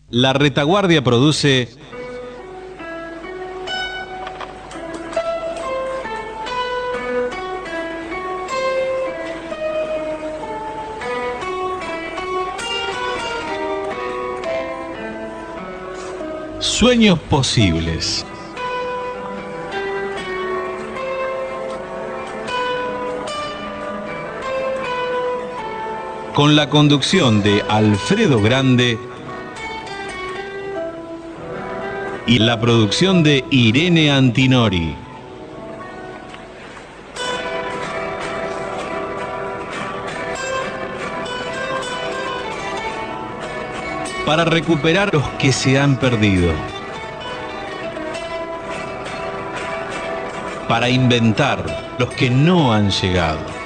La Retaguardia produce Sueños Posibles. Con la conducción de Alfredo Grande y la producción de Irene Antinori. Para recuperar los que se han perdido. Para inventar los que no han llegado.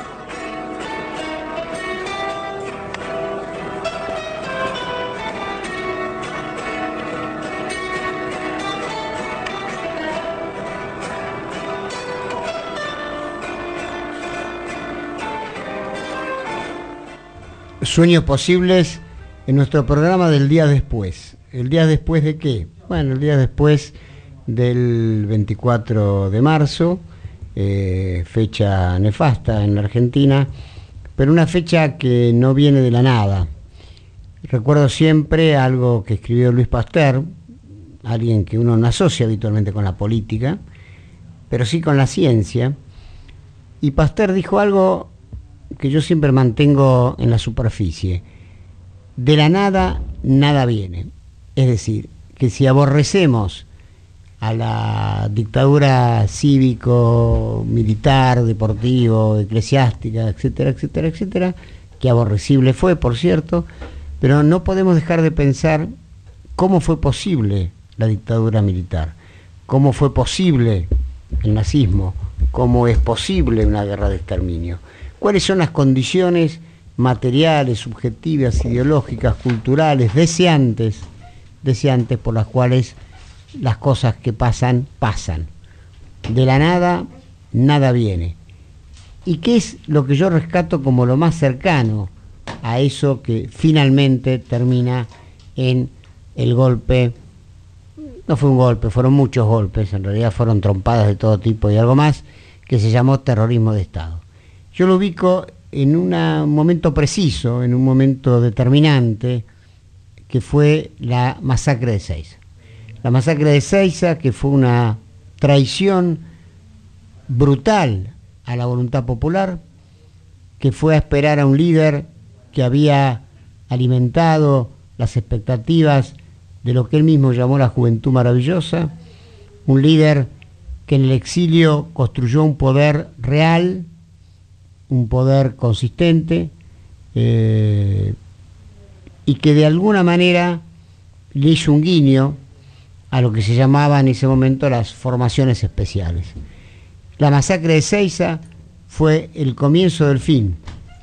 Sueños Posibles en nuestro programa del día después. ¿El día después de qué? Bueno, el día después del 24 de marzo, fecha nefasta en la Argentina, pero una fecha que no viene de la nada. Recuerdo siempre algo que escribió Luis Pasteur, alguien que uno no asocia habitualmente con la política, pero sí con la ciencia, y Pasteur dijo algo que yo siempre mantengo en la superficie: de la nada, nada viene. Es decir, que si aborrecemos a la dictadura cívico, militar, deportivo, eclesiástica, etcétera, etcétera, etcétera, que aborrecible fue, por cierto, pero no podemos dejar de pensar cómo fue posible la dictadura militar, cómo fue posible el nazismo, cómo es posible una guerra de exterminio. ¿Cuáles son las condiciones materiales, subjetivas, ideológicas, culturales, deseantes por las cuales las cosas que pasan, pasan? De la nada, nada viene. ¿Y qué es lo que yo rescato como lo más cercano a eso que finalmente termina en el golpe? No fue un golpe, fueron muchos golpes, en realidad fueron trompadas de todo tipo y algo más, que se llamó terrorismo de Estado. Yo lo ubico en un momento preciso, en un momento determinante, que fue la masacre de Ezeiza. La masacre de Ezeiza, que fue una traición brutal a la voluntad popular, que fue a esperar a un líder que había alimentado las expectativas de lo que él mismo llamó la juventud maravillosa, un líder que en el exilio construyó un poder real, un poder consistente, y que de alguna manera le hizo un guiño a lo que se llamaba en ese momento las formaciones especiales. La masacre de Ezeiza fue el comienzo del fin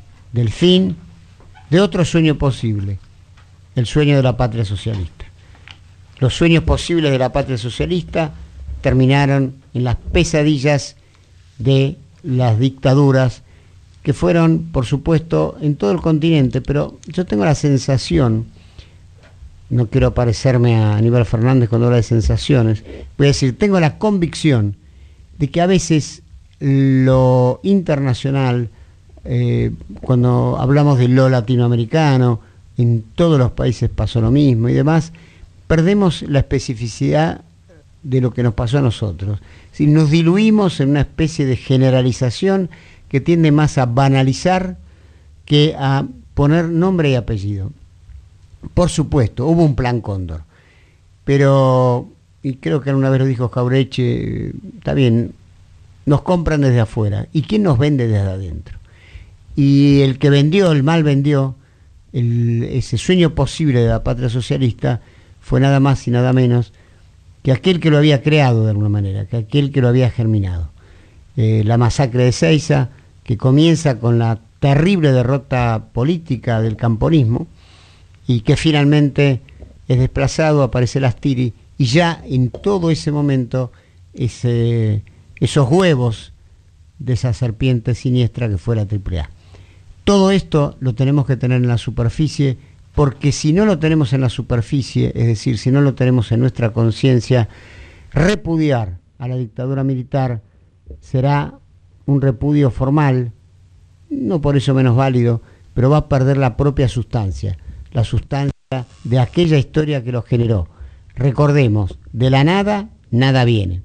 de otro sueño posible, el sueño de la patria socialista. Los sueños posibles de la patria socialista terminaron en las pesadillas de las dictaduras, que fueron, por supuesto, en todo el continente, pero yo tengo la sensación, no quiero parecerme a Aníbal Fernández cuando habla de sensaciones, voy a decir, tengo la convicción de que a veces lo internacional, cuando hablamos de lo latinoamericano, en todos los países pasó lo mismo y demás, perdemos la especificidad de lo que nos pasó a nosotros. Si nos diluimos en una especie de generalización que tiende más a banalizar que a poner nombre y apellido. Por supuesto, hubo un plan Cóndor, pero, y creo que alguna vez lo dijo Jaureche, está bien, nos compran desde afuera, ¿y quién nos vende desde adentro? Y el que vendió, el mal vendió, ese sueño posible de la patria socialista, fue nada más y nada menos que aquel que lo había creado de alguna manera, que aquel que lo había germinado. La masacre de Ezeiza, que comienza con la terrible derrota política del camporismo y que finalmente es desplazado, aparece Lastiri, y ya en todo ese momento esos huevos de esa serpiente siniestra que fue la AAA. Todo esto lo tenemos que tener en la superficie porque si no lo tenemos en la superficie, es decir, si no lo tenemos en nuestra conciencia, repudiar a la dictadura militar será un repudio formal, no por eso menos válido, pero va a perder la propia sustancia, la sustancia de aquella historia que lo generó. Recordemos, de la nada, nada viene.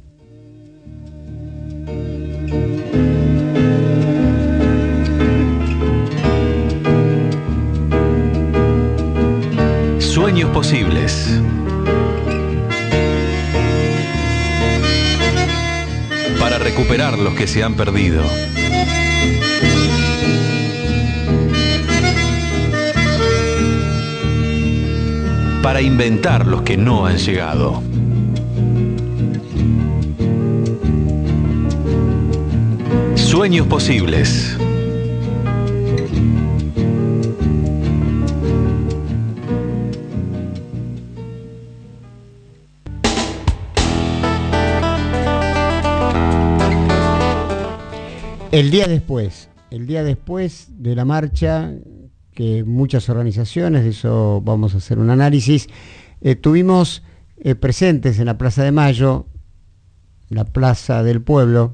Sueños posibles. Para recuperar los que se han perdido. Para inventar los que no han llegado. Sueños posibles. El día después de la marcha, que muchas organizaciones, de eso vamos a hacer un análisis, tuvimos presentes en la Plaza de Mayo, la Plaza del Pueblo,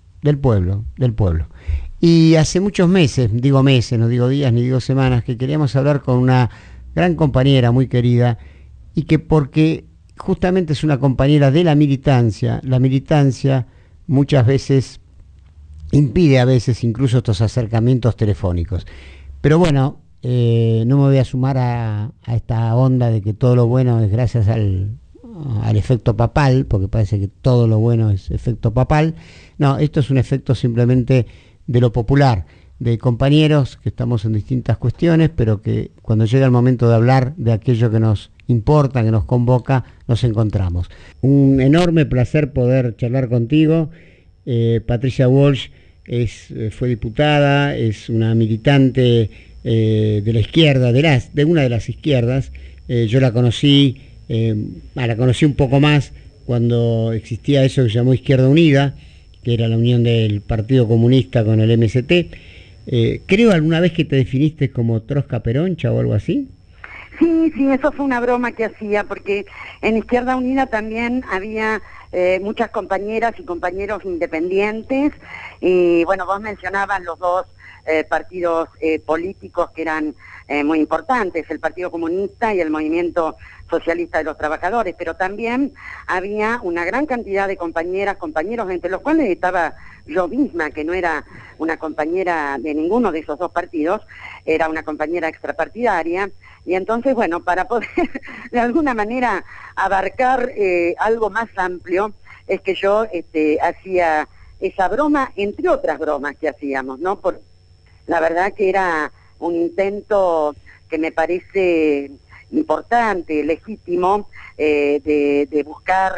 y hace muchos meses, digo meses, no digo días ni digo semanas, que queríamos hablar con una gran compañera muy querida, y que porque justamente es una compañera de la militancia muchas veces impide a veces incluso estos acercamientos telefónicos. Pero bueno, no me voy a sumar a esta onda de que todo lo bueno es gracias al efecto papal, porque parece que todo lo bueno es efecto papal. No, esto es un efecto simplemente de lo popular, de compañeros que estamos en distintas cuestiones, pero que cuando llega el momento de hablar de aquello que nos importa, que nos convoca, nos encontramos. Un enorme placer poder charlar contigo. Patricia Walsh fue diputada, es una militante de la izquierda, de una de las izquierdas. Yo la conocí un poco más cuando existía eso que se llamó Izquierda Unida, que era la unión del Partido Comunista con el MST. Creo alguna vez que te definiste como Trosca Peroncha o algo así. Sí, eso fue una broma que hacía, porque en Izquierda Unida también había muchas compañeras y compañeros independientes, y bueno, vos mencionabas los dos partidos políticos que eran muy importantes, el Partido Comunista y el Movimiento Socialista de los Trabajadores, pero también había una gran cantidad de compañeras, compañeros, entre los cuales estaba yo misma, que no era una compañera de ninguno de esos dos partidos, era una compañera extrapartidaria, y entonces, bueno, para poder de alguna manera abarcar algo más amplio, es que yo hacía esa broma, entre otras bromas que hacíamos, ¿no? La verdad que era un intento que me parece importante, legítimo, de buscar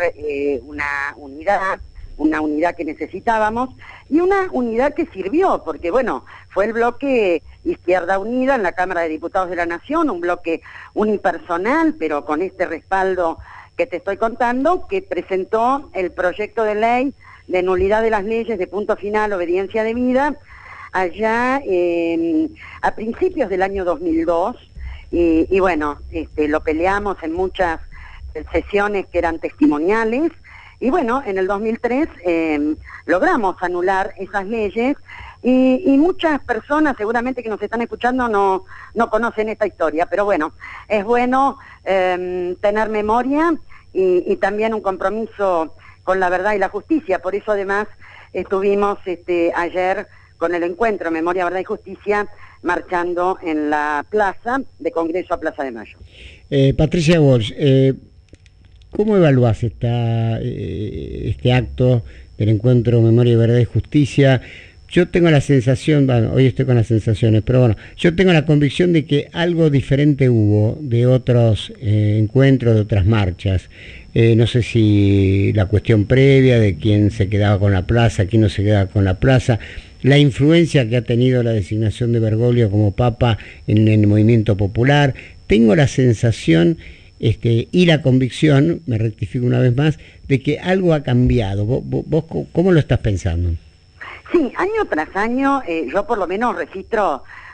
una unidad que necesitábamos, y una unidad que sirvió, porque bueno, fue el bloque Izquierda Unida en la Cámara de Diputados de la Nación, un bloque unipersonal, pero con este respaldo que te estoy contando, que presentó el proyecto de ley de nulidad de las leyes de punto final, obediencia debida, allá a principios del año 2002, y bueno, lo peleamos en muchas sesiones que eran testimoniales, y bueno, en el 2003 logramos anular esas leyes, y muchas personas seguramente que nos están escuchando no conocen esta historia, pero bueno, es bueno tener memoria y también un compromiso con la verdad y la justicia. Por eso además estuvimos ayer con el encuentro Memoria, Verdad y Justicia marchando en la plaza de Congreso a Plaza de Mayo. Patricia Walsh, ¿cómo evaluás este acto del encuentro Memoria, Verdad y Justicia? Yo tengo la sensación, bueno, hoy estoy con las sensaciones, pero bueno, yo tengo la convicción de que algo diferente hubo de otros encuentros, de otras marchas. No sé si la cuestión previa de quién se quedaba con la plaza, quién no se quedaba con la plaza, la influencia que ha tenido la designación de Bergoglio como papa en el movimiento popular. Tengo la sensación y la convicción, me rectifico una vez más, de que algo ha cambiado. ¿Vos cómo lo estás pensando? Sí, año tras año yo por lo menos registro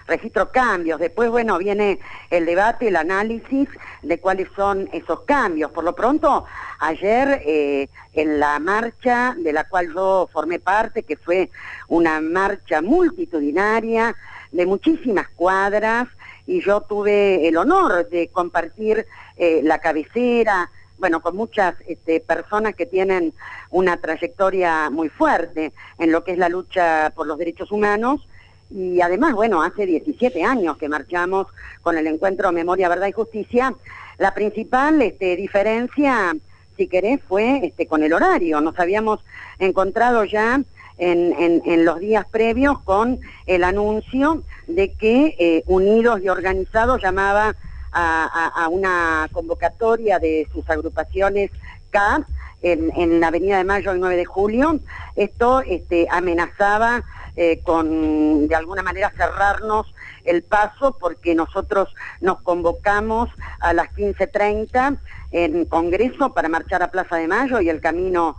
registro cambios. Después, bueno, viene el debate, el análisis de cuáles son esos cambios. Por lo pronto, ayer en la marcha de la cual yo formé parte, que fue una marcha multitudinaria de muchísimas cuadras, y yo tuve el honor de compartir la cabecera, bueno, con muchas personas que tienen una trayectoria muy fuerte en lo que es la lucha por los derechos humanos. Y además, bueno, hace 17 años que marchamos con el encuentro Memoria, Verdad y Justicia. La principal diferencia, si querés, fue con el horario. Nos habíamos encontrado ya en los días previos con el anuncio de que Unidos y Organizados llamaba a una convocatoria de sus agrupaciones K en la Avenida de Mayo y 9 de Julio. Esto amenazaba con, de alguna manera, cerrarnos el paso, porque nosotros nos convocamos a las 15:30 en Congreso para marchar a Plaza de Mayo, y el camino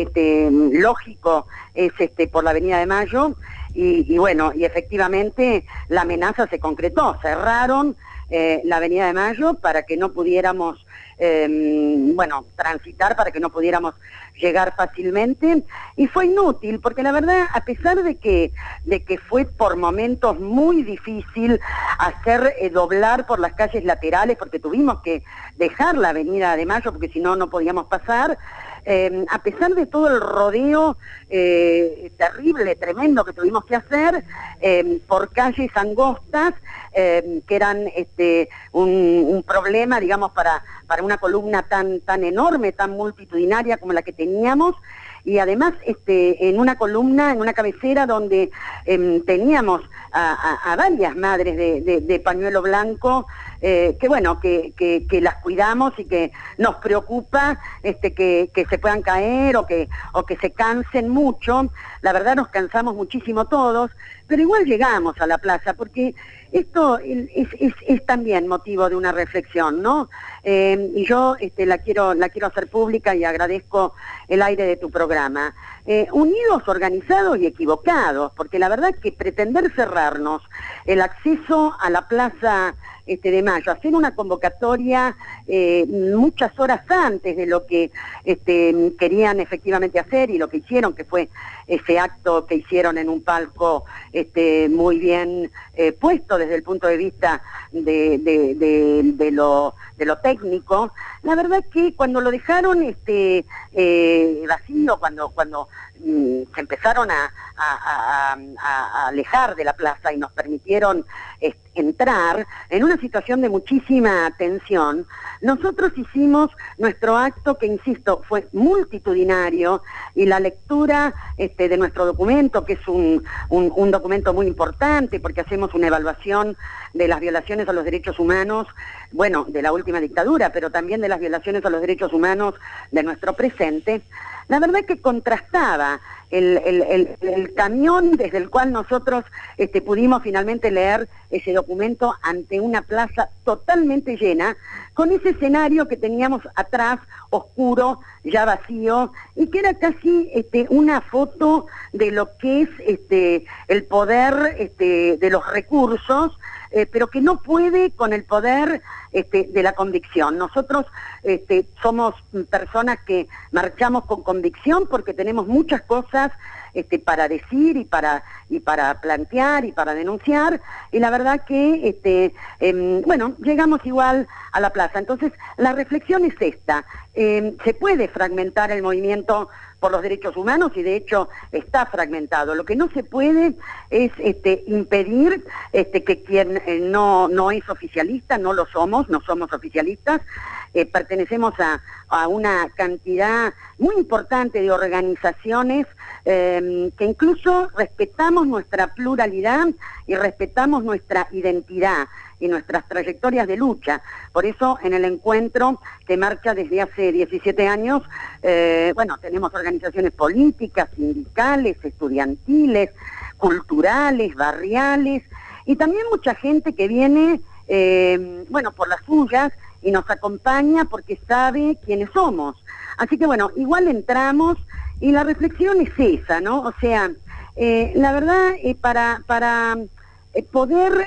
lógico es por la Avenida de Mayo, y bueno, y efectivamente la amenaza se concretó. Cerraron la Avenida de Mayo para que no pudiéramos transitar, para que no pudiéramos llegar fácilmente, y fue inútil, porque la verdad, a pesar de que fue por momentos muy difícil hacer doblar por las calles laterales, porque tuvimos que dejar la Avenida de Mayo, porque si no, no podíamos pasar, a pesar de todo el rodeo terrible, tremendo que tuvimos que hacer por calles angostas, que eran un problema, digamos, para una columna tan enorme, tan multitudinaria como la que teníamos, y además en una columna, en una cabecera donde teníamos a varias madres de pañuelo blanco, que bueno, que las cuidamos y que nos preocupa que se puedan caer o que se cansen mucho. La verdad, nos cansamos muchísimo todos, pero igual llegamos a la plaza, porque esto es también motivo de una reflexión, ¿no? Y yo la quiero hacer pública, y agradezco el aire de tu programa. Unidos, organizados y equivocados, porque la verdad que pretender cerrarnos el acceso a la Plaza de Mayo, hacer una convocatoria muchas horas antes de lo que querían efectivamente hacer, y lo que hicieron, que fue ese acto que hicieron en un palco muy bien puesto desde el punto de vista de lo técnico. La verdad que cuando lo dejaron vacío, cuando se empezaron a alejar de la plaza y nos permitieron entrar en una situación de muchísima tensión, nosotros hicimos nuestro acto, que insisto, fue multitudinario, y la lectura de nuestro documento, que es un documento muy importante, porque hacemos una evaluación de las violaciones a los derechos humanos, bueno, de la última dictadura, pero también de las violaciones a los derechos humanos de nuestro presente. La verdad es que contrastaba el camión desde el cual nosotros pudimos finalmente leer ese documento ante una plaza totalmente llena, con ese escenario que teníamos atrás, oscuro, ya vacío, y que era casi una foto de lo que es el poder de los recursos, pero que no puede con el poder de la convicción. Nosotros somos personas que marchamos con convicción, porque tenemos muchas cosas para decir y para plantear y para denunciar, y la verdad que bueno, llegamos igual a la plaza. Entonces, la reflexión es esta: se puede fragmentar el movimiento por los derechos humanos, y de hecho está fragmentado. Lo que no se puede es impedir que quien no es oficialista, no lo somos, no somos oficialistas, pertenecemos a una cantidad muy importante de organizaciones que incluso respetamos nuestra pluralidad y respetamos nuestra identidad y nuestras trayectorias de lucha. Por eso, en el encuentro que marcha desde hace 17 años, bueno, tenemos organizaciones políticas, sindicales, estudiantiles, culturales, barriales, y también mucha gente que viene, bueno, por las suyas, y nos acompaña porque sabe quiénes somos. Así que bueno, igual entramos, y la reflexión es esa, ¿no? O sea, la verdad, para poder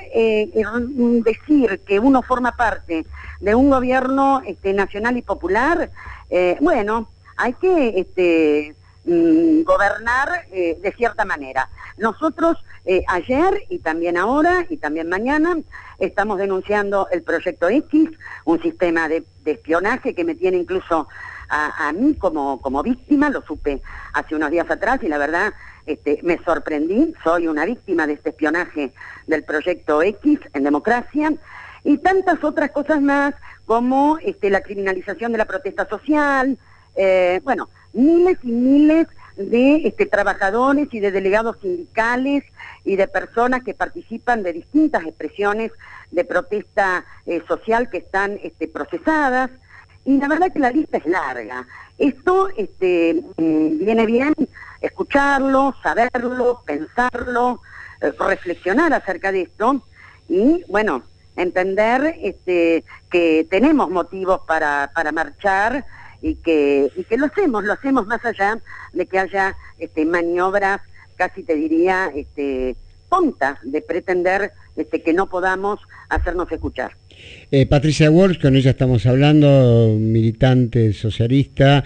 decir que uno forma parte de un gobierno nacional y popular, bueno, hay que gobernar de cierta manera. Nosotros ayer y también ahora y también mañana estamos denunciando el Proyecto X, un sistema de espionaje que me tiene incluso a mí como víctima. Lo supe hace unos días atrás y la verdad me sorprendí. Soy una víctima de este espionaje del Proyecto X en democracia, y tantas otras cosas más como la criminalización de la protesta social, bueno, miles y miles de trabajadores y de delegados sindicales y de personas que participan de distintas expresiones de protesta social que están procesadas. Y la verdad que la lista es larga. Esto viene bien escucharlo, saberlo, pensarlo, reflexionar acerca de esto y, bueno, entender que tenemos motivos para marchar y que lo hacemos más allá de que haya maniobras, casi te diría, tontas, de pretender que no podamos hacernos escuchar. Patricia Walsh, con ella estamos hablando, militante socialista,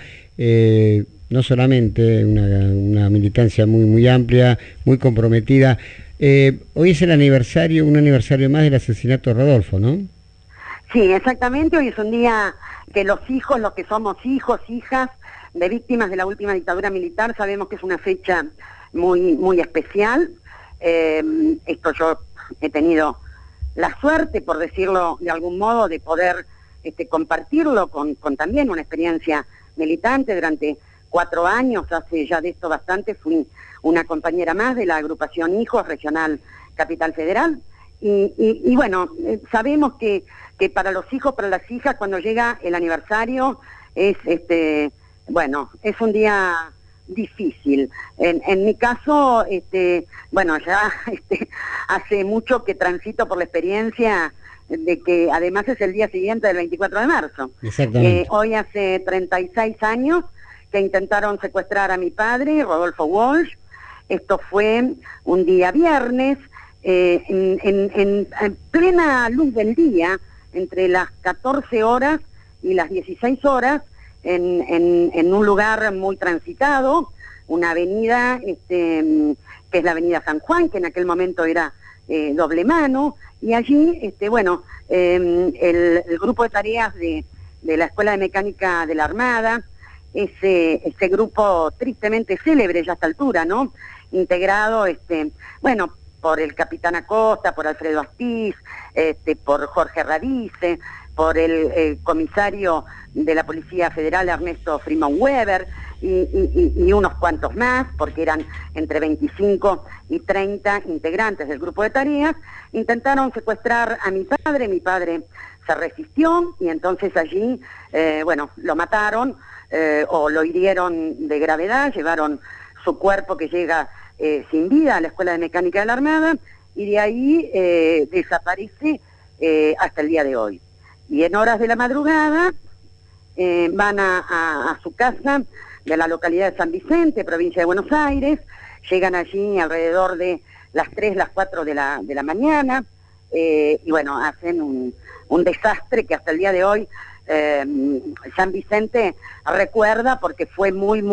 no solamente una militancia muy amplia, muy comprometida. Hoy es un aniversario más del asesinato de Rodolfo, ¿no? Sí, exactamente. Hoy es un día que los que somos hijos, hijas de víctimas de la última dictadura militar, sabemos que es una fecha muy especial. Esto yo he tenido la suerte, por decirlo de algún modo, de poder compartirlo con también una experiencia militante. Durante 4 años, hace ya de esto bastante, fui una compañera más de la agrupación Hijos Regional Capital Federal. Y bueno, sabemos que para los hijos, para las hijas, cuando llega el aniversario, es bueno, es un día difícil. En mi caso, bueno, ya hace mucho que transito por la experiencia de que además es el día siguiente del 24 de marzo. Exactamente. Hoy hace 36 años que intentaron secuestrar a mi padre, Rodolfo Walsh. Esto fue un día viernes, en plena luz del día, entre las 14 horas y las 16 horas, en un lugar muy transitado, una avenida que es la avenida San Juan, que en aquel momento era doble mano, y allí, bueno, el grupo de tareas de la Escuela de Mecánica de la Armada, ese grupo tristemente célebre ya a esta altura, ¿no? Integrado, bueno, por el capitán Acosta, por Alfredo Astiz, por Jorge Radice, por el comisario de la Policía Federal, Ernesto Freeman Weber, y unos cuantos más, porque eran entre 25 y 30 integrantes del grupo de tareas. Intentaron secuestrar a mi padre se resistió, y entonces allí, bueno, lo mataron, o lo hirieron de gravedad, llevaron su cuerpo, que llega sin vida, a la Escuela de Mecánica de la Armada, y de ahí desaparece hasta el día de hoy. Y en horas de la madrugada van a su casa de la localidad de San Vicente, provincia de Buenos Aires. Llegan allí alrededor de las 3, las 4 de la mañana, y bueno, hacen un desastre que hasta el día de hoy San Vicente recuerda, porque fue muy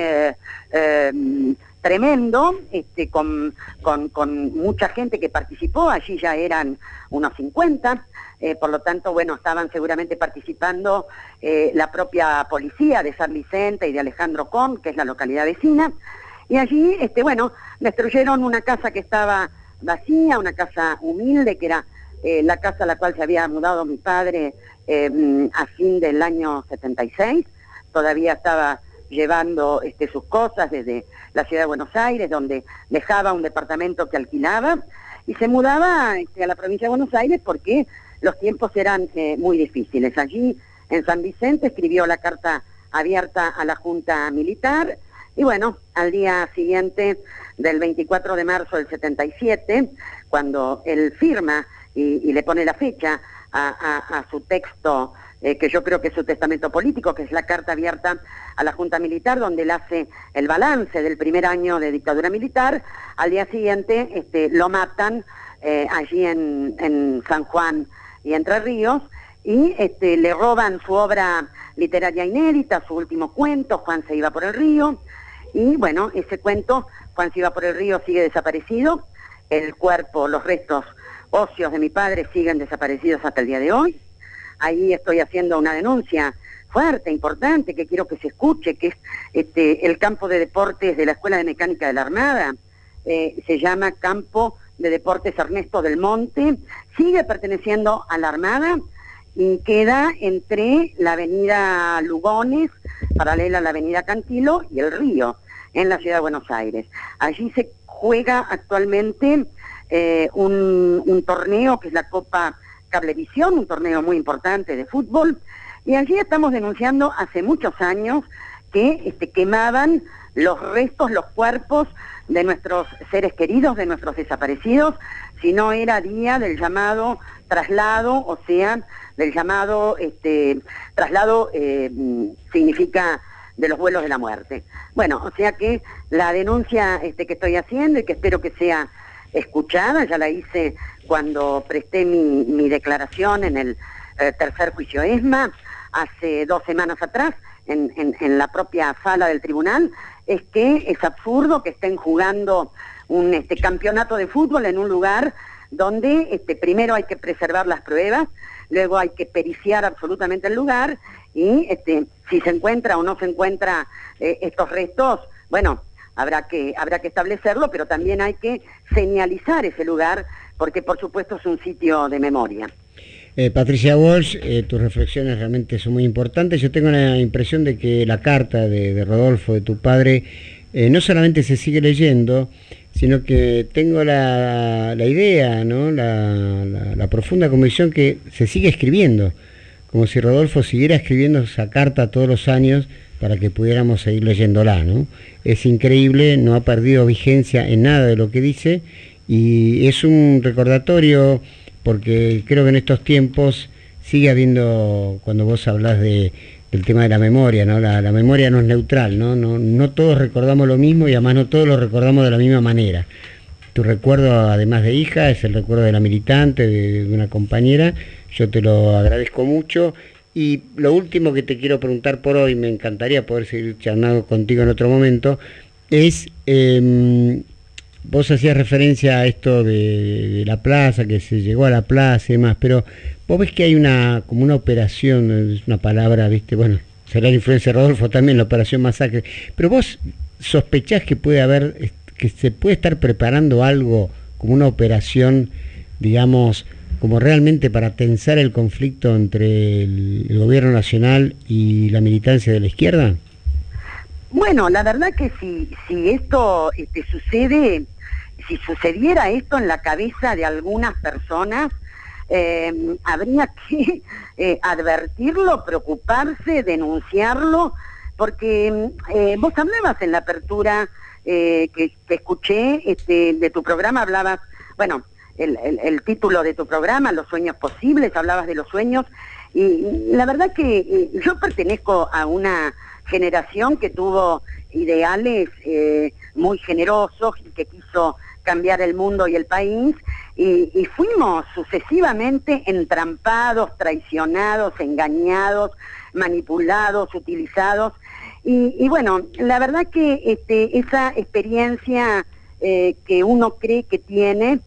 tremendo, con mucha gente que participó. Allí ya eran unos 50, por lo tanto, bueno, estaban seguramente participando la propia policía de San Vicente y de Alejandro Con, que es la localidad vecina, y allí, bueno, destruyeron una casa que estaba vacía, una casa humilde, que era la casa a la cual se había mudado mi padre a fin del año 76, todavía estaba llevando sus cosas desde la ciudad de Buenos Aires, donde dejaba un departamento que alquilaba, y se mudaba a la provincia de Buenos Aires porque los tiempos eran muy difíciles. Allí, en San Vicente, escribió la carta abierta a la Junta Militar, y bueno, al día siguiente del 24 de marzo del 77, cuando él firma y le pone la fecha a su texto, que yo creo que es su testamento político, que es la carta abierta a la Junta Militar, donde él hace el balance del primer año de dictadura militar, al día siguiente lo matan allí en San Juan y Entre Ríos, y le roban su obra literaria inédita, su último cuento, Juan se iba por el río, y bueno, ese cuento, Juan se iba por el río, sigue desaparecido, el cuerpo, los restos óseos de mi padre siguen desaparecidos hasta el día de hoy. Ahí estoy haciendo una denuncia fuerte, importante, que quiero que se escuche, que es el campo de deportes de la Escuela de Mecánica de la Armada, se llama Campo de Deportes Ernesto del Monte, sigue perteneciendo a la Armada y queda entre la avenida Lugones, paralela a la avenida Cantilo, y el río, en la ciudad de Buenos Aires. Allí se juega actualmente un torneo que es la Copa Cablevisión, un torneo muy importante de fútbol, y allí estamos denunciando hace muchos años que quemaban los restos, los cuerpos de nuestros seres queridos, de nuestros desaparecidos, si no era día del llamado traslado, o sea, del llamado traslado significa de los vuelos de la muerte. Bueno, o sea que la denuncia que estoy haciendo y que espero que sea escuchada, ya la hice cuando presté mi declaración en el tercer juicio ESMA, hace 2 semanas atrás, en la propia sala del tribunal, es que es absurdo que estén jugando un campeonato de fútbol en un lugar donde primero hay que preservar las pruebas, luego hay que periciar absolutamente el lugar, y si se encuentra o no se encuentra estos restos, bueno, habrá que establecerlo, pero también hay que señalizar ese lugar, porque por supuesto es un sitio de memoria. Patricia Walsh, tus reflexiones realmente son muy importantes. Yo tengo la impresión de que la carta de Rodolfo, de tu padre, no solamente se sigue leyendo, sino que tengo la idea, ¿no? la profunda convicción que se sigue escribiendo, como si Rodolfo siguiera escribiendo esa carta todos los años para que pudiéramos seguir leyéndola, ¿no? Es increíble, no ha perdido vigencia en nada de lo que dice, y es un recordatorio, porque creo que en estos tiempos sigue habiendo, cuando vos hablás del tema de la memoria, ¿no? La memoria no es neutral, ¿no? No todos recordamos lo mismo, y además no todos lo recordamos de la misma manera. Tu recuerdo, además de hija, es el recuerdo de la militante, de una compañera. Yo te lo agradezco mucho. Y lo último que te quiero preguntar por hoy, me encantaría poder seguir charlando contigo en otro momento, es... vos hacías referencia a esto de la plaza, que se llegó a la plaza y demás, pero vos ves que hay como una operación, es una palabra, viste, bueno, será la influencia de Rodolfo también, la operación masacre, pero vos sospechás que puede haber, que se puede estar preparando algo como una operación, digamos, como realmente para tensar el conflicto entre el gobierno nacional y la militancia de la izquierda? Bueno, la verdad que si esto sucede, si sucediera esto en la cabeza de algunas personas, habría que advertirlo, preocuparse, denunciarlo, porque vos hablabas en la apertura que escuché de tu programa, hablabas, bueno, el título de tu programa, Los sueños posibles, hablabas de los sueños, y la verdad que yo pertenezco a una generación que tuvo ideales muy generosos y que quiso cambiar el mundo y el país, y fuimos sucesivamente entrampados, traicionados, engañados, manipulados, utilizados, y bueno, la verdad que esa experiencia que uno cree que tiene,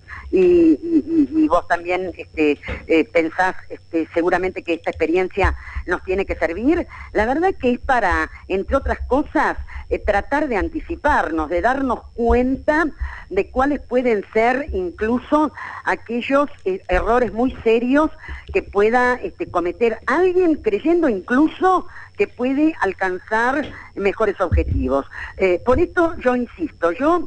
y vos también pensás seguramente que esta experiencia nos tiene que servir, la verdad que es para, entre otras cosas, tratar de anticiparnos, de darnos cuenta de cuáles pueden ser incluso aquellos errores muy serios que pueda cometer alguien, creyendo incluso que puede alcanzar mejores objetivos. Por esto yo insisto, yo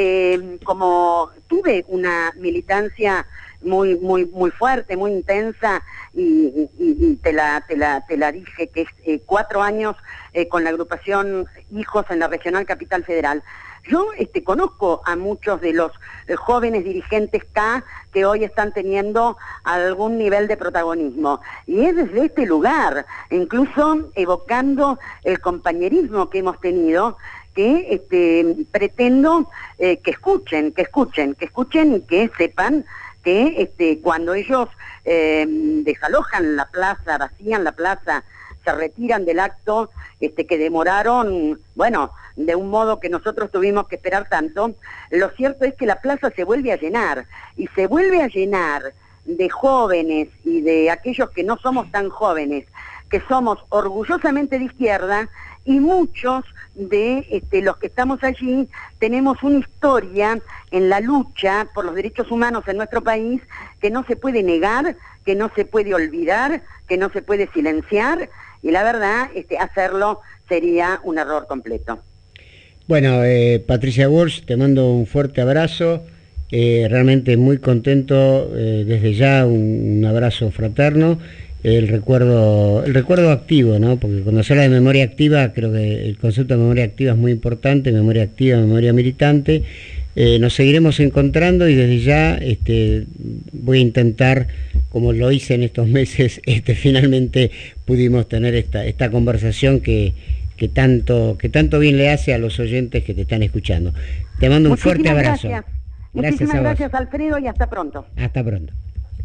como tuve una militancia muy fuerte, muy intensa, y te la dije, que es 4 años con la agrupación Hijos en la Regional Capital Federal. Yo conozco a muchos de los jóvenes dirigentes K que hoy están teniendo algún nivel de protagonismo, y es desde este lugar, incluso evocando el compañerismo que hemos tenido, que pretendo que escuchen y que sepan que cuando ellos desalojan la plaza, vacían la plaza, se retiran del acto, que demoraron, bueno, de un modo que nosotros tuvimos que esperar tanto, lo cierto es que la plaza se vuelve a llenar, y se vuelve a llenar de jóvenes y de aquellos que no somos tan jóvenes, que somos orgullosamente de izquierda, y muchos de los que estamos allí tenemos una historia en la lucha por los derechos humanos en nuestro país que no se puede negar, que no se puede olvidar, que no se puede silenciar, y la verdad, hacerlo sería un error completo. Bueno, Patricia Walsh, te mando un fuerte abrazo, realmente muy contento, desde ya un abrazo fraterno. El recuerdo activo, ¿no? Porque cuando se habla de memoria activa, creo que el concepto de memoria activa es muy importante, memoria activa, memoria militante. Nos seguiremos encontrando y desde ya voy a intentar, como lo hice en estos meses, finalmente pudimos tener esta conversación que tanto bien le hace a los oyentes que te están escuchando. Te mando un fuerte abrazo. Muchísimas gracias, Alfredo, y hasta pronto. Hasta pronto.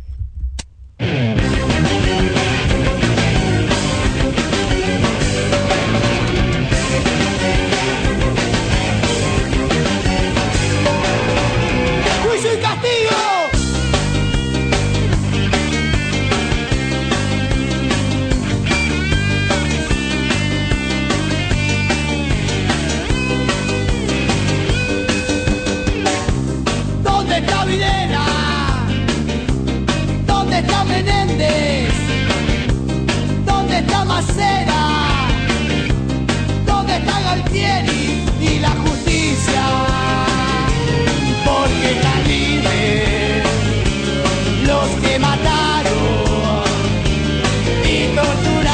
¡Juicio y castigo! ¿Dónde está Videla? ¿Dónde está Menéndez? ¿Dónde está Macera? ¿Dónde está Galtieri y la justicia? Porque están libres los que mataron y torturaron.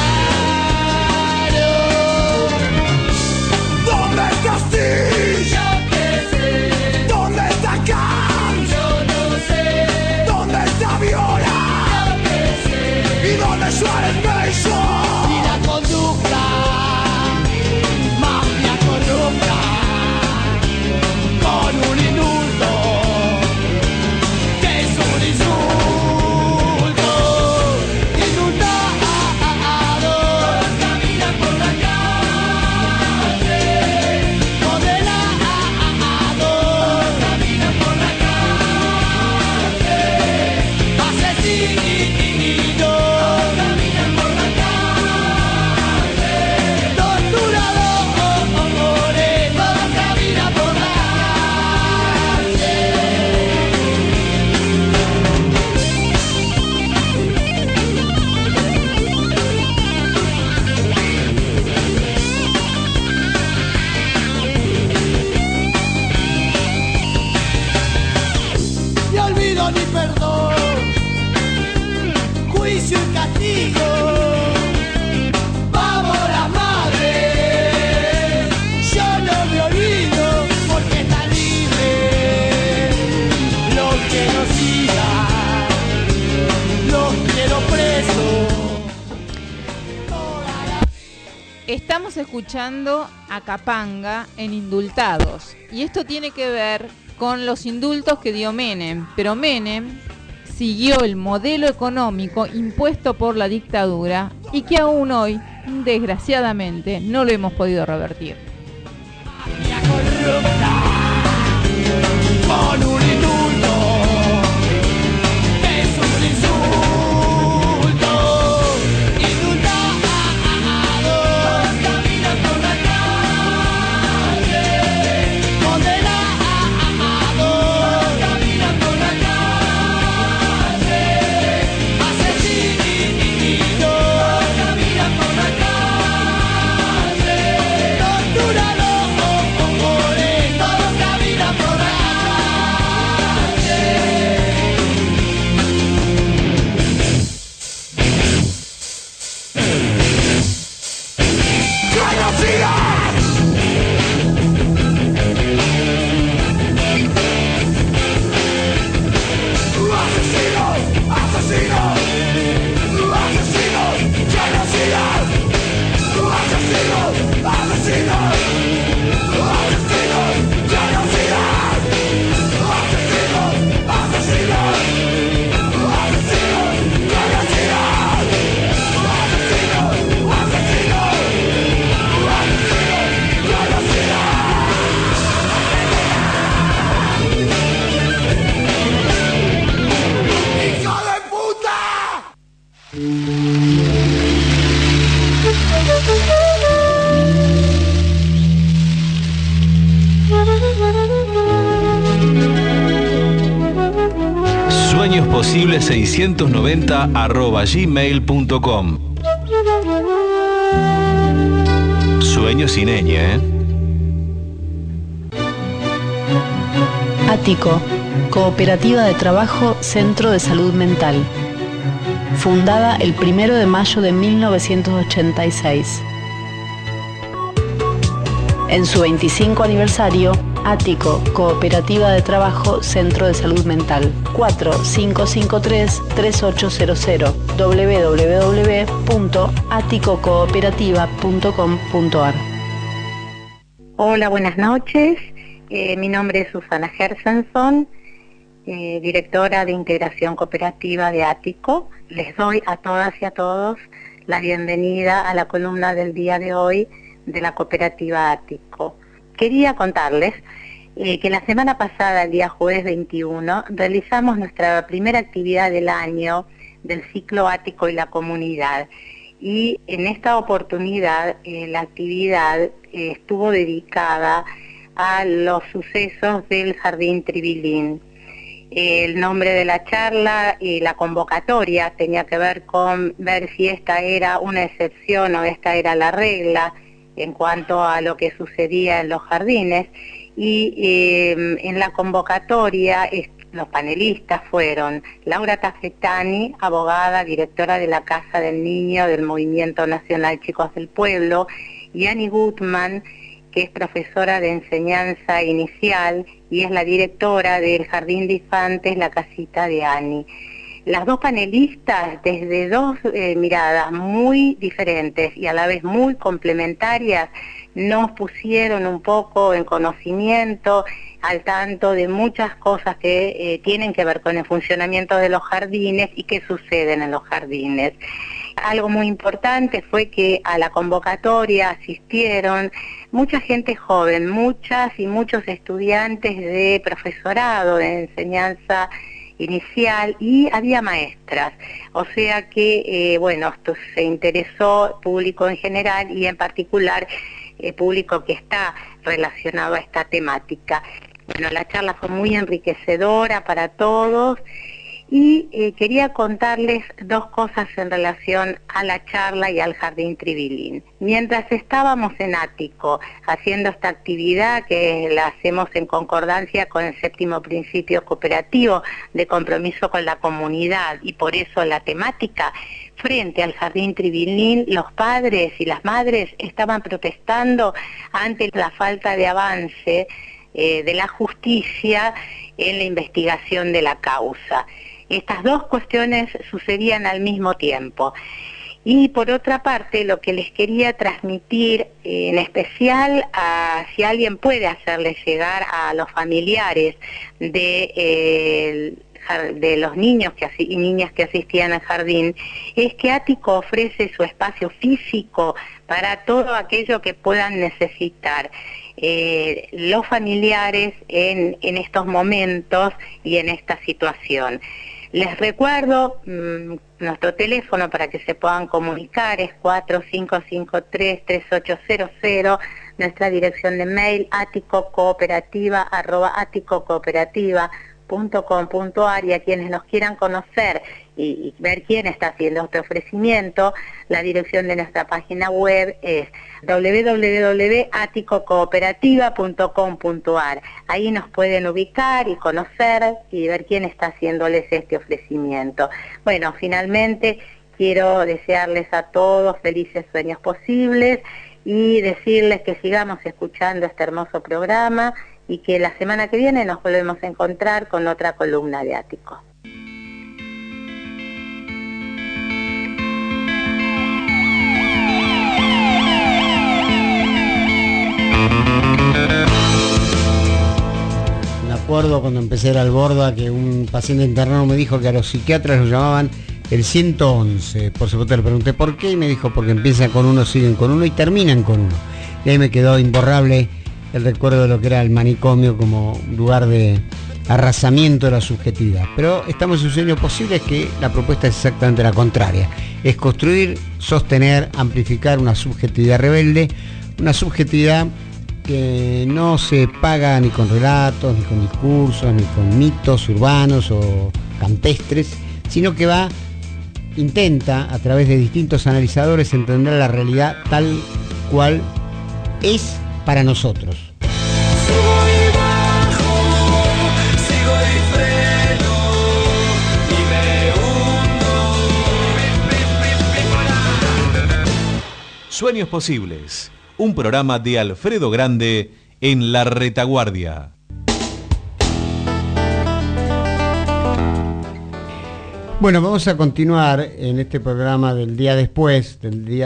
¿Dónde está Steve? Yo qué sé. ¿Dónde está Camps? Yo no sé. ¿Dónde está Viola? Yo qué sé. ¿Y dónde Suárez Mason? Y la conducta, mafia corrupta, con un indulto, que es un insulto, indultado. Todos caminan por la calle, condenados. Todos caminan por la calle, asesinos. Todos caminan por la calle, torturadores. Todos caminan por la calle. Ni olvido ni perdón, juicio y castigo. Vamos las madres, yo no me olvido, porque está libre. Los quiero sigan, los quiero presos. Estamos escuchando a Capanga en Indultados, y esto tiene que ver con los indultos que dio Menem, pero Menem siguió el modelo económico impuesto por la dictadura y que aún hoy, desgraciadamente, no lo hemos podido revertir. Mafia corrupta, con un indulto, es un insulto, indultados, caminan por la calle, condenados, caminan por la calle, asesinos, caminan por la calle, torturadores. Todos caminan por la calle. sueñosposibles690@gmail.com. Sueños sin ñ, ¿eh? Ático, Cooperativa de Trabajo Centro de Salud Mental. Fundada el 1 de mayo de 1986. En su 25 aniversario, Ático, Cooperativa de Trabajo Centro de Salud Mental. 4553-3800 www.aticocooperativa.com.ar. Hola, buenas noches. Mi nombre es Susana Hersenson, directora de Integración Cooperativa de Ático. Les doy a todas y a todos la bienvenida a la columna del día de hoy de la Cooperativa Ático. Quería contarles que la semana pasada, el día jueves 21, realizamos nuestra primera actividad del año del ciclo Ático y la comunidad. Y en esta oportunidad la actividad estuvo dedicada a los sucesos del Jardín Tribilín. El nombre de la charla y la convocatoria tenía que ver con ver si esta era una excepción o esta era la regla en cuanto a lo que sucedía en los jardines. Y en la convocatoria los panelistas fueron Laura Tafetani, abogada, directora de la Casa del Niño del Movimiento Nacional Chicos del Pueblo, y Ani Gutman, que es profesora de enseñanza inicial y es la directora del Jardín de Infantes La Casita de Ani. Las dos panelistas, desde dos miradas muy diferentes y a la vez muy complementarias, nos pusieron un poco en conocimiento, al tanto de muchas cosas que tienen que ver con el funcionamiento de los jardines y que suceden en los jardines. Algo muy importante fue que a la convocatoria asistieron mucha gente joven, muchas y muchos estudiantes de profesorado, de enseñanza inicial, y había maestras, o sea que esto se interesó público en general y en particular público que está relacionado a esta temática. Bueno, la charla fue muy enriquecedora para todos y quería contarles dos cosas en relación a la charla y al Jardín Tribilín. Mientras estábamos en Ático haciendo esta actividad, que la hacemos en concordancia con el 7º principio cooperativo de compromiso con la comunidad y por eso la temática, frente al Jardín Tribilín, los padres y las madres estaban protestando ante la falta de avance de la justicia en la investigación de la causa. Estas dos cuestiones sucedían al mismo tiempo. Y por otra parte, lo que les quería transmitir, en especial si alguien puede hacerles llegar a los familiares de los niños y niñas que asistían al jardín, es que Ático ofrece su espacio físico para todo aquello que puedan necesitar los familiares en estos momentos y en esta situación. Les recuerdo nuestro teléfono para que se puedan comunicar, es 4553-3800, nuestra dirección de mail aticocooperativa@aticocooperativa.com.ar, y a quienes nos quieran conocer y ver quién está haciendo este ofrecimiento, la dirección de nuestra página web es www.aticocooperativa.com.ar. Ahí nos pueden ubicar y conocer y ver quién está haciéndoles este ofrecimiento. Bueno, finalmente quiero desearles a todos felices sueños posibles y decirles que sigamos escuchando este hermoso programa y que la semana que viene nos volvemos a encontrar con otra columna de Ático. Me acuerdo cuando empecé a ir al Borda que un paciente internado me dijo que a los psiquiatras lo llamaban el 111. Por supuesto le pregunté por qué y me dijo porque empiezan con uno, siguen con uno y terminan con uno. Y ahí me quedó imborrable el recuerdo de lo que era el manicomio como lugar de arrasamiento de la subjetividad. Pero estamos en un sueño posible, es que la propuesta es exactamente la contraria. Es construir, sostener, amplificar una subjetividad rebelde, una subjetividad que no se paga ni con relatos, ni con discursos, ni con mitos urbanos o campestres, sino que intenta a través de distintos analizadores entender la realidad tal cual es para nosotros. Subo y bajo, sigo y freno, y me hundo. Sueños Posibles, un programa de Alfredo Grande en La Retaguardia. Bueno, vamos a continuar en este programa del día después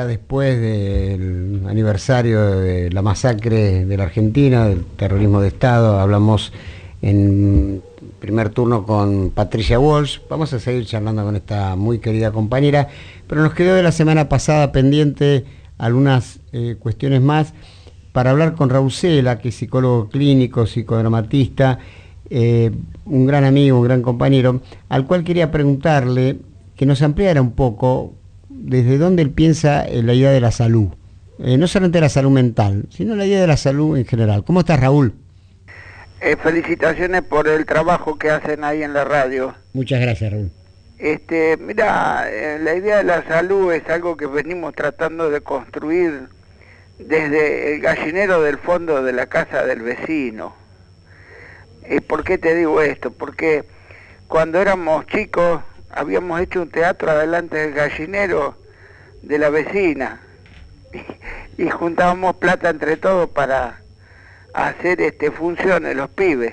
del aniversario de la masacre de la Argentina, del terrorismo de Estado. Hablamos en primer turno con Patricia Walsh. Vamos a seguir charlando con esta muy querida compañera, pero nos quedó de la semana pasada pendiente algunas cuestiones más para hablar con Raúl Cela, que es psicólogo clínico, psicodramatista, un gran amigo, un gran compañero, al cual quería preguntarle que nos ampliara un poco desde dónde él piensa en la idea de la salud, no solamente la salud mental, sino la idea de la salud en general. ¿Cómo estás, Raúl? Felicitaciones por el trabajo que hacen ahí en la radio. Muchas gracias, Raúl. Mira, la idea de la salud es algo que venimos tratando de construir desde el gallinero del fondo de la casa del vecino. ¿Por qué te digo esto? Porque cuando éramos chicos habíamos hecho un teatro adelante del gallinero de la vecina y juntábamos plata entre todos para hacer funciones, los pibes.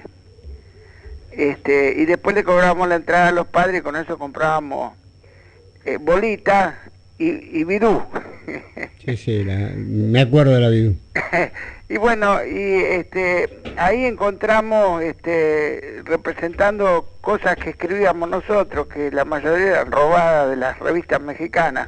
Y después le cobrábamos la entrada a los padres y con eso comprábamos bolitas y vidú. Sí, me acuerdo de la vidú. Y bueno, ahí encontramos representando cosas que escribíamos nosotros, que la mayoría eran robadas de las revistas mexicanas.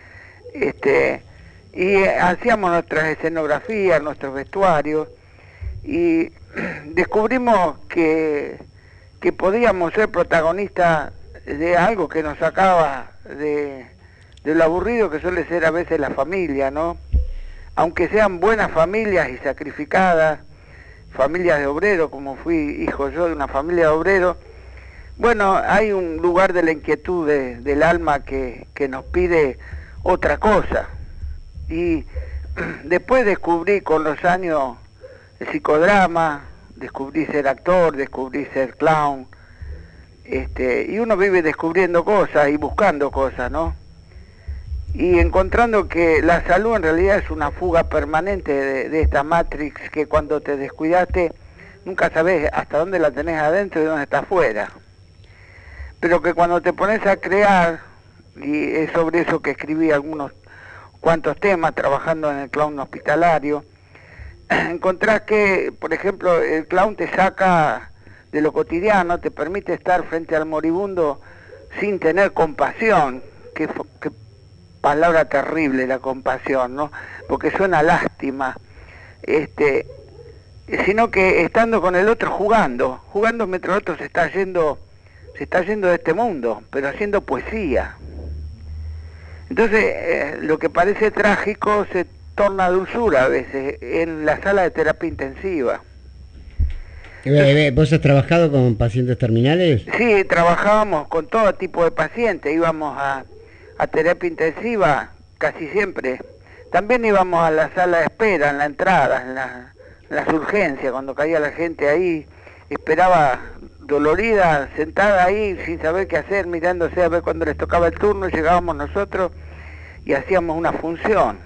Y hacíamos nuestras escenografías, nuestros vestuarios, y descubrimos que podíamos ser protagonistas de algo que nos sacaba de lo aburrido que suele ser a veces la familia, ¿no? Aunque sean buenas familias y sacrificadas, familias de obreros, como fui hijo yo de una familia de obreros, bueno, hay un lugar de la inquietud del alma que nos pide otra cosa. Y después descubrí con los años el psicodrama, descubrí ser actor, descubrí ser clown, y uno vive descubriendo cosas y buscando cosas, ¿no? Y encontrando que la salud en realidad es una fuga permanente de esta Matrix, que cuando te descuidaste nunca sabes hasta dónde la tenés adentro y dónde está afuera. Pero que cuando te pones a crear, y es sobre eso que escribí algunos cuantos temas trabajando en el clown hospitalario, encontrás que, por ejemplo, el clown te saca de lo cotidiano, te permite estar frente al moribundo sin tener compasión, que palabra terrible la compasión, ¿no? Porque suena lástima, sino que estando con el otro jugando mientras el otro se está yendo de este mundo, pero haciendo poesía. Entonces, lo que parece trágico se torna dulzura a veces en la sala de terapia intensiva. ¿Vos has trabajado con pacientes terminales? Sí, trabajábamos con todo tipo de pacientes, íbamos a terapia intensiva casi siempre. También íbamos a la sala de espera, en la entrada, en las urgencias, cuando caía la gente ahí, esperaba dolorida, sentada ahí, sin saber qué hacer, mirándose a ver cuándo les tocaba el turno, y llegábamos nosotros y hacíamos una función.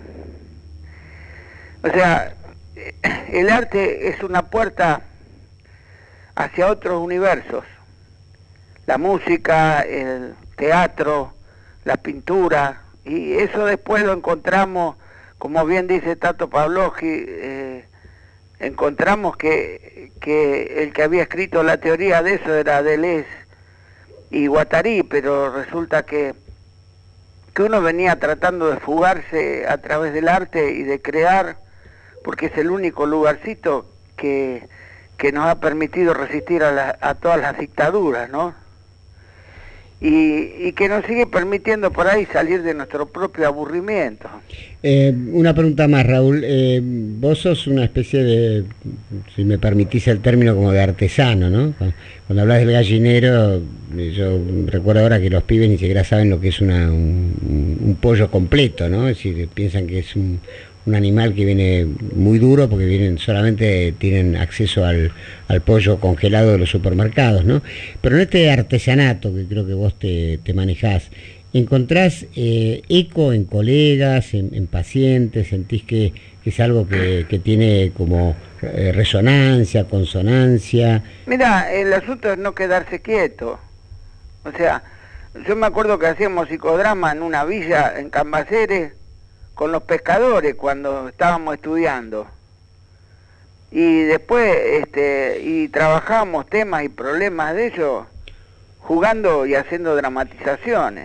O sea, el arte es una puerta hacia otros universos. La música, el teatro, la pintura, y eso después lo encontramos, como bien dice Tato Pavlovsky, encontramos que el que había escrito la teoría de eso era Deleuze y Guattari, pero resulta que uno venía tratando de fugarse a través del arte y de crear, porque es el único lugarcito que nos ha permitido resistir a todas las dictaduras, ¿no? y que nos sigue permitiendo por ahí salir de nuestro propio aburrimiento. Una pregunta más, Raúl. Vos sos una especie de, si me permitís el término, como de artesano, ¿no? Cuando hablas del gallinero, yo recuerdo ahora que los pibes ni siquiera saben lo que es un pollo completo, ¿no? Es decir, piensan que es un animal que viene muy duro porque solamente tienen acceso al pollo congelado de los supermercados, ¿no? Pero en este artesanato que creo que vos te manejás, ¿encontrás eco en colegas, en pacientes? ¿Sentís que es algo que tiene como resonancia, consonancia? Mira, el asunto es no quedarse quieto. O sea, yo me acuerdo que hacíamos psicodrama en una villa en Cambaceres con los pescadores cuando estábamos estudiando. Y después y trabajábamos temas y problemas de ellos jugando y haciendo dramatizaciones.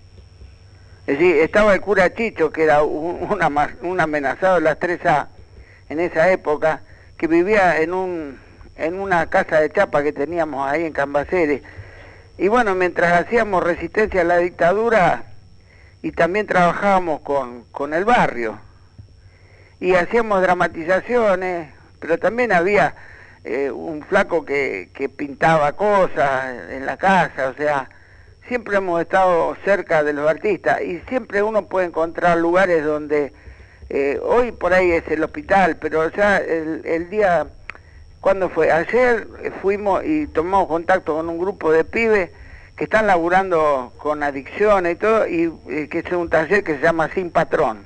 Es decir, estaba el cura Chicho, que era un amenazado de las 3A en esa época, que vivía en una casa de chapa que teníamos ahí en Cambaceres. Y bueno, mientras hacíamos resistencia a la dictadura, y también trabajábamos con el barrio, y hacíamos dramatizaciones, pero también había un flaco que pintaba cosas en la casa. O sea, siempre hemos estado cerca de los artistas, y siempre uno puede encontrar lugares donde, hoy por ahí es el hospital, pero ya el día, ¿cuándo fue? Ayer fuimos y tomamos contacto con un grupo de pibes que están laburando con adicciones y todo, y que es un taller que se llama Sin Patrón.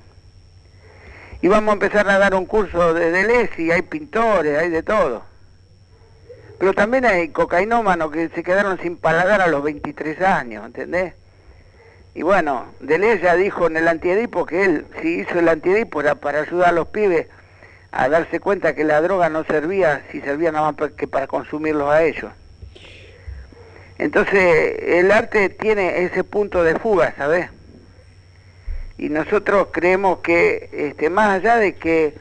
Y vamos a empezar a dar un curso de Deleuze, y hay pintores, hay de todo. Pero también hay cocainómanos que se quedaron sin paladar a los 23 años, ¿entendés? Y bueno, Deleuze ya dijo en el Antiedipo que él, si hizo el Antiedipo, era para ayudar a los pibes a darse cuenta que la droga no servía, si servía nada más que para consumirlos a ellos. Entonces, el arte tiene ese punto de fuga, ¿sabes? Y nosotros creemos que, más allá de que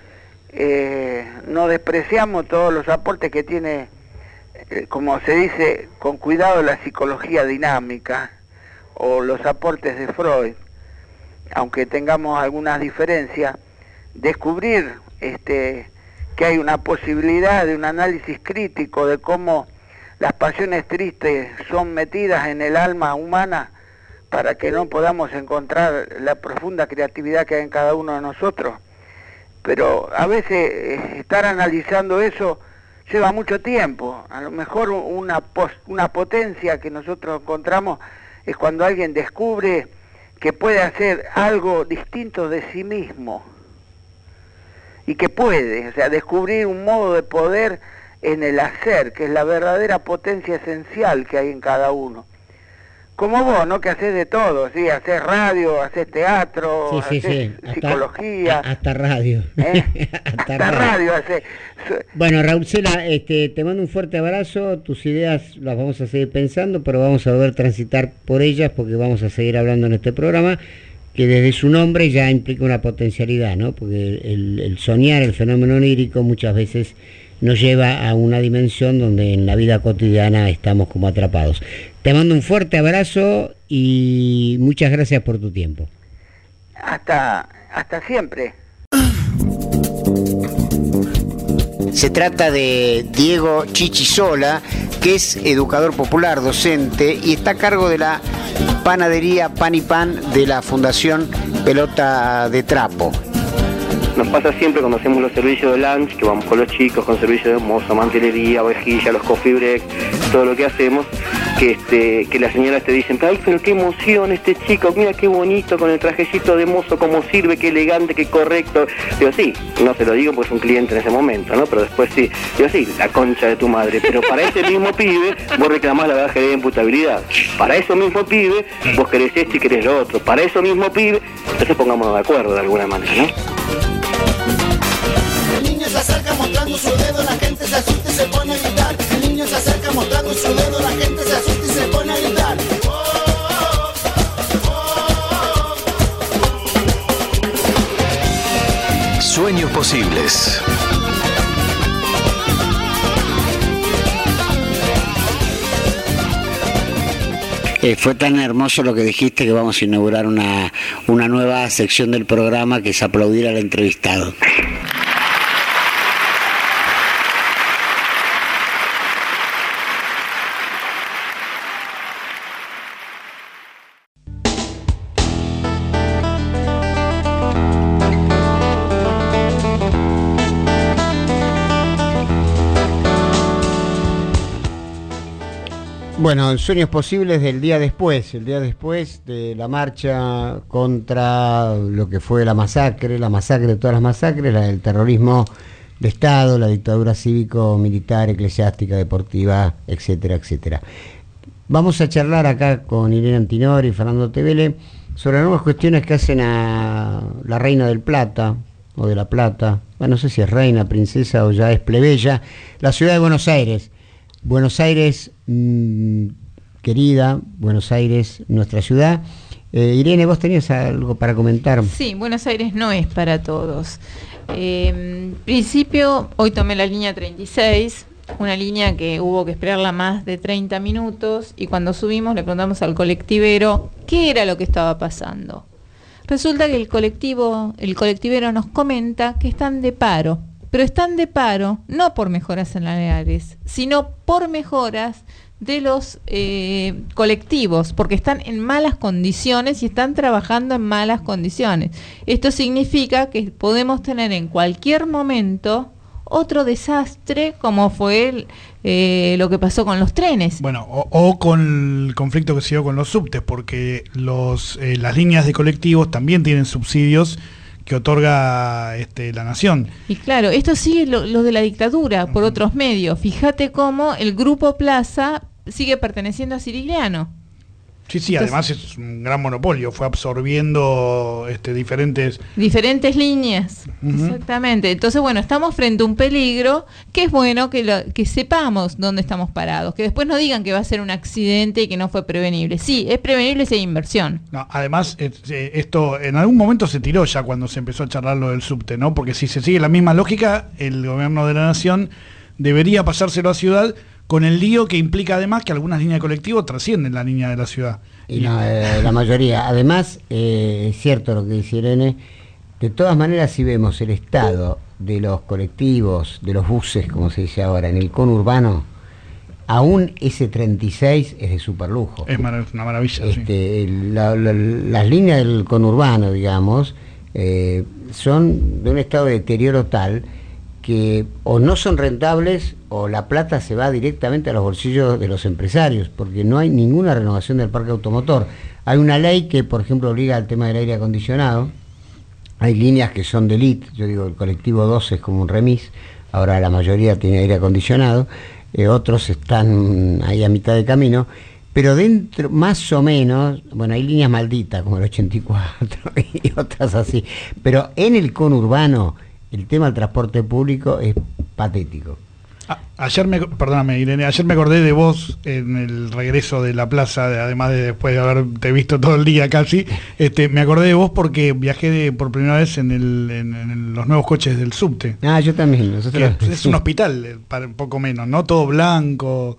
no despreciamos todos los aportes que tiene, como se dice con cuidado, la psicología dinámica, o los aportes de Freud, aunque tengamos algunas diferencias, descubrir que hay una posibilidad de un análisis crítico de cómo las pasiones tristes son metidas en el alma humana para que no podamos encontrar la profunda creatividad que hay en cada uno de nosotros. Pero a veces estar analizando eso lleva mucho tiempo. A lo mejor una potencia que nosotros encontramos es cuando alguien descubre que puede hacer algo distinto de sí mismo. Y que puede, o sea, descubrir un modo de poder en el hacer, que es la verdadera potencia esencial que hay en cada uno. Como vos, ¿no? Que haces de todo, ¿sí? Haces radio, haces teatro, haces psicología. Hasta radio. hasta radio haces. Bueno, Raúl Sela, te mando un fuerte abrazo. Tus ideas las vamos a seguir pensando, pero vamos a poder transitar por ellas porque vamos a seguir hablando en este programa, que desde su nombre ya implica una potencialidad, ¿no? Porque el soñar, el fenómeno onírico, muchas veces nos lleva a una dimensión donde en la vida cotidiana estamos como atrapados. Te mando un fuerte abrazo y muchas gracias por tu tiempo. Hasta siempre. Se trata de Diego Chichisola, que es educador popular, docente, y está a cargo de la panadería Pan y Pan de la Fundación Pelota de Trapo. Nos pasa siempre cuando hacemos los servicios de lunch, que vamos con los chicos, con servicios de mozo, mantelería, vajilla, los coffee break, todo lo que hacemos, que las señoras te dicen, ay, pero qué emoción este chico, mira qué bonito con el trajecito de mozo, cómo sirve, qué elegante, qué correcto. Digo, sí, no se lo digo porque es un cliente en ese momento, ¿no? Pero después sí, digo, sí, la concha de tu madre, pero para ese mismo pibe vos reclamás la baja de imputabilidad. Para eso mismo pibe vos querés esto y querés lo otro. Para eso mismo pibe, entonces pongámonos de acuerdo de alguna manera, ¿no? El niño se acerca mostrando su dedo, la gente se asusta y se pone a gritar. El niño se acerca mostrando su dedo, la gente se asusta y se pone a gritar. Sueños posibles. Fue tan hermoso lo que dijiste que vamos a inaugurar una nueva sección del programa, que es aplaudir al entrevistado. Bueno, Sueños Posibles del día después de la marcha contra lo que fue la masacre de todas las masacres, la del terrorismo de Estado, la dictadura cívico-militar, eclesiástica, deportiva, etcétera, etcétera. Vamos a charlar acá con Irene Antinori y Fernando Tevele sobre las nuevas cuestiones que hacen a la Reina del Plata, o de la Plata, bueno, no sé si es reina, princesa o ya es plebeya, la ciudad de Buenos Aires. Buenos Aires, querida, Buenos Aires, nuestra ciudad. Irene, ¿vos tenías algo para comentar? Sí, Buenos Aires no es para todos. En principio, hoy tomé la línea 36, una línea que hubo que esperarla más de 30 minutos, y cuando subimos le preguntamos al colectivero qué era lo que estaba pasando. Resulta que el colectivero nos comenta que están de paro. Pero están de paro no por mejoras salariales, sino por mejoras de los colectivos, porque están en malas condiciones y están trabajando en malas condiciones. Esto significa que podemos tener en cualquier momento otro desastre, como fue lo que pasó con los trenes. Bueno, o con el conflicto que se dio con los subtes, porque las líneas de colectivos también tienen subsidios que otorga la nación. Y claro, esto sigue lo de la dictadura por otros medios. Fíjate cómo el Grupo Plaza sigue perteneciendo a Cirigliano. Sí, entonces, además es un gran monopolio, fue absorbiendo diferentes líneas. Exactamente. Entonces, bueno, estamos frente a un peligro que es bueno que sepamos dónde estamos parados, que después no digan que va a ser un accidente y que no fue prevenible. Sí, es prevenible si hay inversión. No, además, esto en algún momento se tiró ya cuando se empezó a charlar lo del subte, ¿no? Porque si se sigue la misma lógica, el gobierno de la nación debería pasárselo a ciudad, con el lío que implica además que algunas líneas de colectivo trascienden la línea de la ciudad. Y no, la mayoría. Además, es cierto lo que dice Irene, de todas maneras, si vemos el estado de los colectivos, de los buses, como se dice ahora, en el conurbano, aún ese 36 es de superlujo. Es una maravilla, sí. Las líneas del conurbano, digamos, son de un estado de deterioro tal que o no son rentables o la plata se va directamente a los bolsillos de los empresarios, porque no hay ninguna renovación del parque automotor. Hay una ley que, por ejemplo, obliga al tema del aire acondicionado. Hay líneas que son de elite, yo digo, el colectivo 12 es como un remis, ahora la mayoría tiene aire acondicionado, otros están ahí a mitad de camino, pero dentro, más o menos, bueno, hay líneas malditas, como el 84 y otras así, pero en el conurbano el tema del transporte público es patético. Perdóname, Irene, ayer me acordé de vos en el regreso de la plaza, además de después de haberte visto todo el día casi, me acordé de vez porque viajé por primera vez en los nuevos coches del subte. Ah, yo también. Es un hospital, poco menos, ¿no? Todo blanco,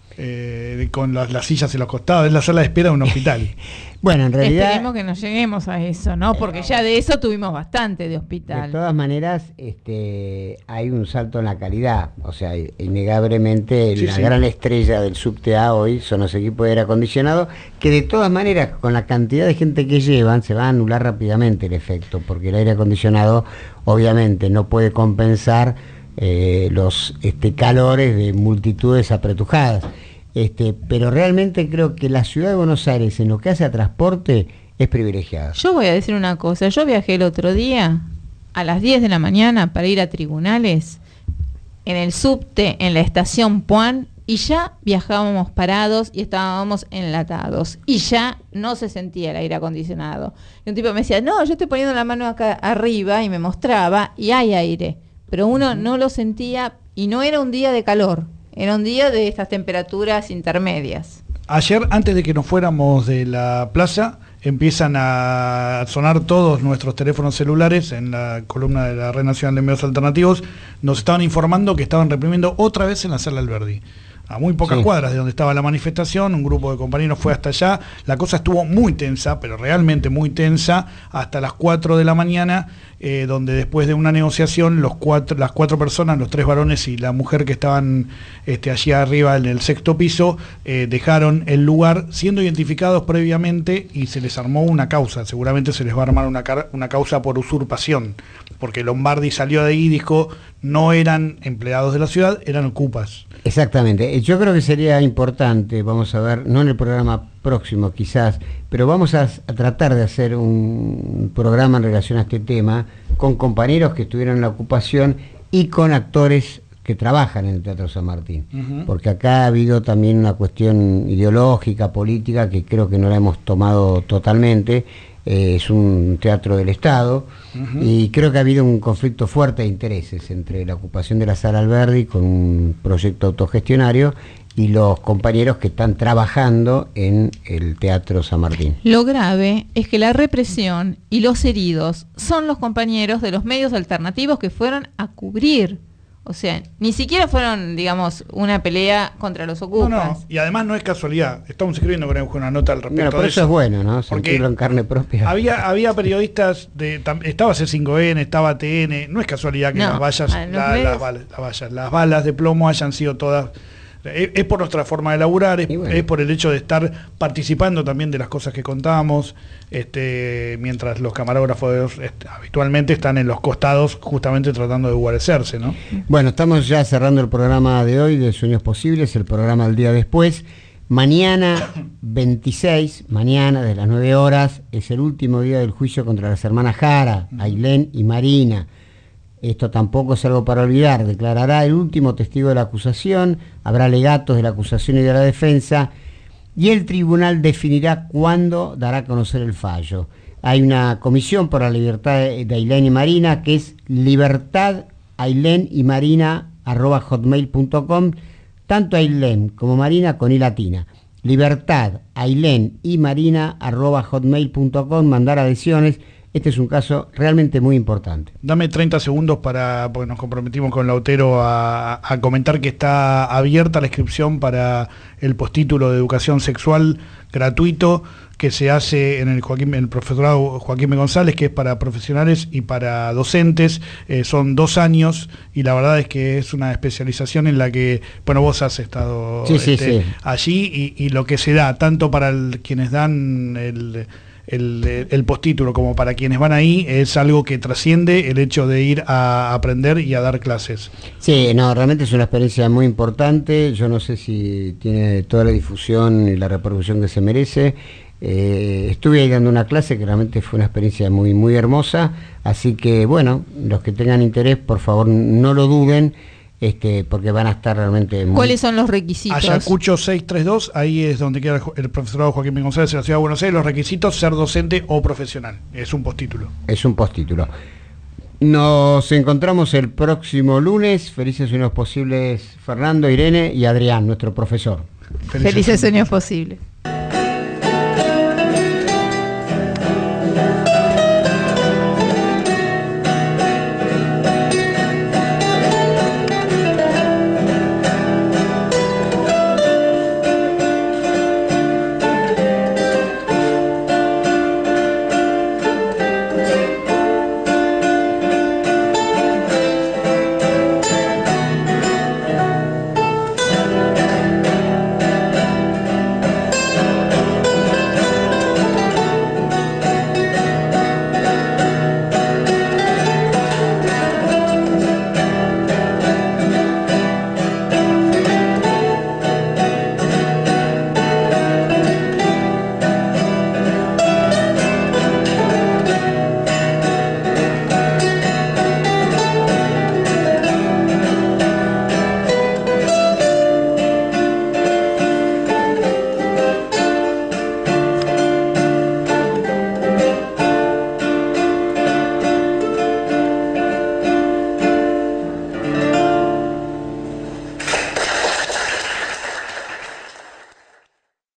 con las sillas en los costados, es la sala de espera de un hospital. Bueno, en realidad... Esperemos que no lleguemos a eso, ¿no? Porque ya de eso tuvimos bastante de hospital. De todas maneras, hay un salto en la calidad. O sea, innegablemente la gran estrella del subte A hoy son los equipos de aire acondicionado, que de todas maneras, con la cantidad de gente que llevan, se va a anular rápidamente el efecto, porque el aire acondicionado obviamente no puede compensar los calores de multitudes apretujadas. Pero realmente creo que la ciudad de Buenos Aires en lo que hace a transporte es privilegiada. Yo voy a decir una cosa, yo viajé el otro día a las 10 de la mañana para ir a tribunales en el subte, en la estación Puan, y ya viajábamos parados y estábamos enlatados y ya no se sentía el aire acondicionado. Y un tipo me decía, no, yo estoy poniendo la mano acá arriba, y me mostraba y hay aire, pero uno no lo sentía, y no era un día de calor. Era un día de estas temperaturas intermedias. Ayer, antes de que nos fuéramos de la plaza, empiezan a sonar todos nuestros teléfonos celulares en la columna de la Red Nacional de Medios Alternativos. Nos estaban informando que estaban reprimiendo otra vez en la Sala Alberdi. a muy pocas cuadras de donde estaba la manifestación. Un grupo de compañeros fue hasta allá. La cosa estuvo muy tensa, pero realmente muy tensa, hasta las 4 de la mañana, donde después de una negociación, las cuatro personas, los 3 varones y la mujer que estaban allí arriba en el 6º piso, dejaron el lugar siendo identificados previamente, y se les armó una causa. Seguramente se les va a armar una causa por usurpación, porque Lombardi salió de ahí y dijo: no eran empleados de la ciudad, eran ocupas. Exactamente. Yo creo que sería importante, vamos a ver, no en el programa próximo quizás, pero vamos a tratar de hacer un programa en relación a este tema con compañeros que estuvieron en la ocupación y con actores que trabajan en el Teatro San Martín. Porque acá ha habido también una cuestión ideológica, política, que creo que no la hemos tomado totalmente. Es un teatro del Estado, y creo que ha habido un conflicto fuerte de intereses entre la ocupación de la Sala Alberdi, con un proyecto autogestionario, y los compañeros que están trabajando en el Teatro San Martín. Lo grave es que la represión y los heridos son los compañeros de los medios alternativos que fueron a cubrir. O sea, ni siquiera fueron, digamos, una pelea contra los ocupas. No, y además no es casualidad. Estamos escribiendo con una nota al respecto. Bueno, por de eso es bueno, ¿no? Sentirlo en carne propia. Había periodistas, estaba C5N, estaba TN. No es casualidad que las balas de plomo hayan sido todas. Es por nuestra forma de laburar, es por el hecho de estar participando también de las cosas que contamos, mientras los camarógrafos habitualmente están en los costados justamente tratando de guarecerse, ¿no? Bueno, estamos ya cerrando el programa de hoy de Sueños Posibles, el programa del día después. Mañana 26, mañana de las 9 horas, es el último día del juicio contra las hermanas Jara, Ailén y Marina. Esto tampoco es algo para olvidar. Declarará el último testigo de la acusación, habrá alegatos de la acusación y de la defensa, y el tribunal definirá cuándo dará a conocer el fallo. Hay una comisión por la libertad de Ailén y Marina, que es libertadailenymarina@hotmail.com, tanto Ailén como Marina con i latina. libertadailenymarina@hotmail.com, mandar adhesiones. Este es un caso realmente muy importante. Dame 30 segundos porque nos comprometimos con Lautero a comentar que está abierta la inscripción para el postítulo de educación sexual gratuito que se hace en el profesorado Joaquín B. González, que es para profesionales y para docentes. Son 2 años, y la verdad es que es una especialización en la que, vos has estado allí, y lo que se da, tanto para quienes dan el postítulo como para quienes van ahí, es algo que trasciende el hecho de ir a aprender y a dar clases. Sí, no, realmente es una experiencia muy importante. Yo no sé si tiene toda la difusión y la repercusión que se merece. Estuve ahí dando una clase que realmente fue una experiencia muy, muy hermosa, así que bueno, los que tengan interés, por favor no lo duden, porque van a estar realmente muy... ¿Cuáles son los requisitos? Ayacucho 632, ahí es donde queda el profesorado Joaquín B. González en la Ciudad de Buenos Aires. Los requisitos: ser docente o profesional. Es un postítulo. Es un postítulo. Nos encontramos el próximo lunes. Felices sueños posibles, Fernando, Irene y Adrián, nuestro profesor. Felices sueños posibles.